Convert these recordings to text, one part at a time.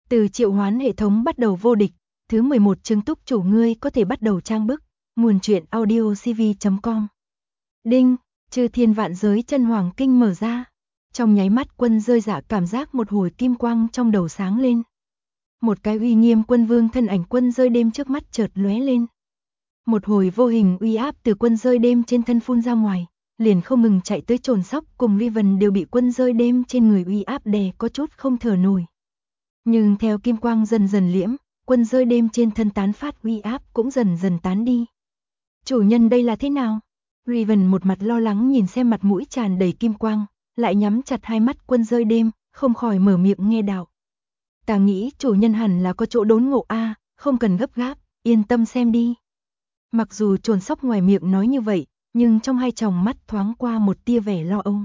Từ triệu hoán hệ thống bắt đầu vô địch, thứ 11 chứng túc chủ ngươi có thể bắt đầu trang bức, nguồn truyện audiocv.com. Đinh, chư thiên vạn giới chân hoàng kinh mở ra. Trong nháy mắt Quân rơi dạ cảm giác một hồi kim quang trong đầu sáng lên. Một cái uy nghiêm quân vương thân ảnh Quân rơi đêm trước mắt chợt lóe lên. Một hồi vô hình uy áp từ Quân rơi đêm trên thân phun ra ngoài, liền không ngừng chạy tới Trồn Sóc cùng Riven đều bị Quân rơi đêm trên người uy áp đè có chút không thở nổi. Nhưng theo kim quang dần dần liễm, Quân rơi đêm trên thân tán phát uy áp cũng dần dần tán đi. Chủ nhân đây là thế nào? Riven một mặt lo lắng nhìn xem mặt mũi tràn đầy kim quang, lại nhắm chặt hai mắt Quân rơi đêm, không khỏi mở miệng nghe đạo. Ta nghĩ chủ nhân hẳn là có chỗ đốn ngộ a, không cần gấp gáp, yên tâm xem đi. Mặc dù Trồn Sóc ngoài miệng nói như vậy, nhưng trong hai tròng mắt thoáng qua một tia vẻ lo âu.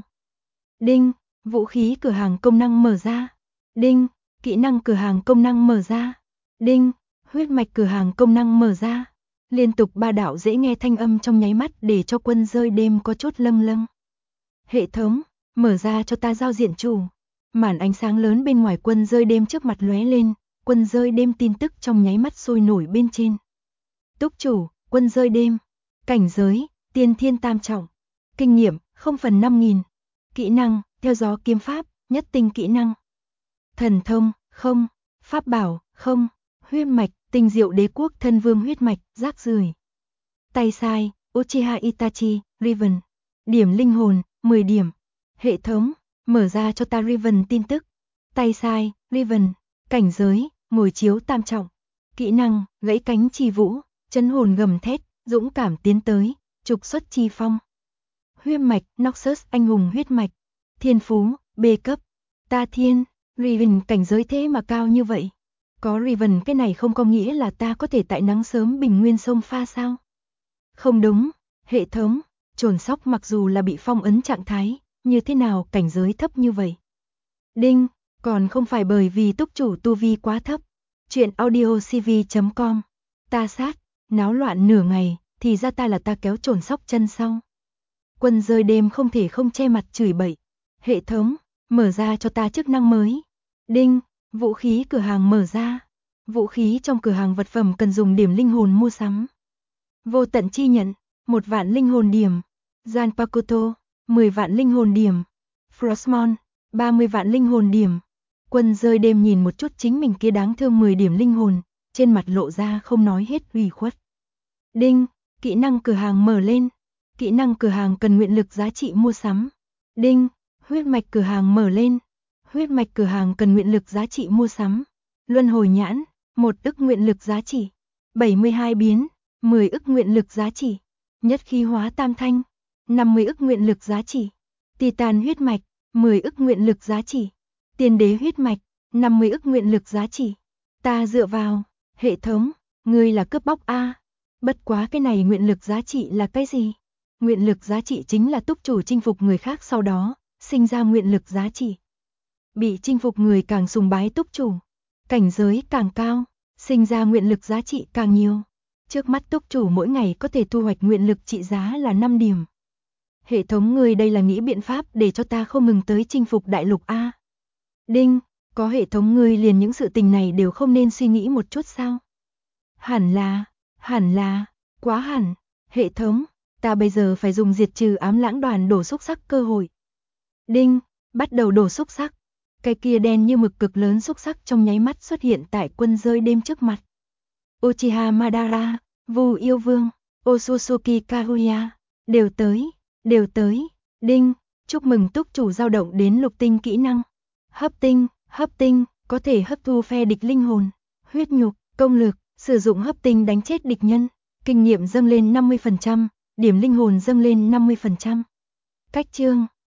Đinh, vũ khí cửa hàng công năng mở ra. Đinh, kỹ năng cửa hàng công năng mở ra. Đinh, huyết mạch cửa hàng công năng mở ra. Liên tục ba đạo dễ nghe thanh âm trong nháy mắt để cho Quân rơi đêm có chút lâng lâng. Hệ thống, mở ra cho ta giao diện chủ. Màn ánh sáng lớn bên ngoài Quân rơi đêm trước mặt lóe lên, Quân rơi đêm tin tức trong nháy mắt sôi nổi bên trên. Túc chủ, Quân rơi đêm. Cảnh giới, tiên thiên tam trọng. Kinh nghiệm, 0/5000. Kỹ năng, theo gió kiếm pháp, nhất tinh kỹ năng. Thần thông, không. Pháp bảo, không. Huyết mạch, tinh diệu đế quốc thân vương huyết mạch, rác rưởi. Tay sai, Uchiha Itachi, Riven. Điểm linh hồn, 10 điểm. Hệ thống, mở ra cho ta Riven tin tức. Tay sai, Riven. Cảnh giới, ngồi chiếu tam trọng. Kỹ năng, gãy cánh chi vũ, chấn hồn gầm thét, dũng cảm tiến tới, trục xuất chi phong. Huyết mạch, Noxus anh hùng huyết mạch. Thiên phú, B cấp. Ta thiên, Riven cảnh giới thế mà cao như vậy. Có Riven cái này không có nghĩa là ta có thể tại nắng sớm bình nguyên sông pha sao? Không đúng, hệ thống, Trồn Sóc mặc dù là bị phong ấn trạng thái, như thế nào cảnh giới thấp như vậy? Đinh, còn không phải bởi vì túc chủ tu vi quá thấp. Chuyện audiocv.com. Ta sát, náo loạn nửa ngày, thì ra ta là ta kéo Trồn Sóc chân sau. Quân rơi đêm không thể không che mặt chửi bậy. Hệ thống, mở ra cho ta chức năng mới. Đinh, vũ khí cửa hàng mở ra. Vũ khí trong cửa hàng vật phẩm cần dùng điểm linh hồn mua sắm. Vô tận chi nhận, 1 vạn linh hồn điểm. Zanpakuto, 10 vạn linh hồn điểm. Frostmourne, 30 vạn linh hồn điểm. Quân rơi đêm nhìn một chút chính mình kia đáng thương 10 điểm linh hồn, trên mặt lộ ra không nói hết ủy khuất. Đinh, kỹ năng cửa hàng mở lên. Kỹ năng cửa hàng cần nguyện lực giá trị mua sắm. Đinh, huyết mạch cửa hàng mở lên. Huyết mạch cửa hàng cần nguyện lực giá trị mua sắm. Luân hồi nhãn, 1 ức nguyện lực giá trị. 72 biến, 10 ức nguyện lực giá trị. Nhất khí hóa tam thanh, 50 ức nguyện lực giá trị. Titan huyết mạch, 10 ức nguyện lực giá trị. Tiên đế huyết mạch, 50 ức nguyện lực giá trị. Ta dựa vào, hệ thống, ngươi là cướp bóc a. Bất quá cái này nguyện lực giá trị là cái gì? Nguyện lực giá trị chính là túc chủ chinh phục người khác sau đó, sinh ra nguyện lực giá trị. Bị chinh phục người càng sùng bái túc chủ, cảnh giới càng cao, sinh ra nguyện lực giá trị càng nhiều. Trước mắt túc chủ mỗi ngày có thể thu hoạch nguyện lực trị giá là 5 điểm. Hệ thống người đây là nghĩ biện pháp để cho ta không ngừng tới chinh phục đại lục A. Đinh, có hệ thống ngươi liền những sự tình này đều không nên suy nghĩ một chút sao? Hẳn là, quá hẳn, hệ thống, ta bây giờ phải dùng diệt trừ ám lãng đoàn đổ xúc sắc cơ hội. Đinh, bắt đầu đổ xúc sắc. Cái kia đen như mực cực lớn xúc sắc trong nháy mắt xuất hiện tại quân rơi đêm trước mặt. Uchiha Madara, Vu Yêu Vương, Otsutsuki Kaguya, đều tới. Đinh, chúc mừng túc chủ dao động đến lục tinh kỹ năng. Hấp tinh, có thể hấp thu phe địch linh hồn. Huyết nhục, công lực, sử dụng hấp tinh đánh chết địch nhân. Kinh nghiệm dâng lên 50%, điểm linh hồn dâng lên 50%. Cách chương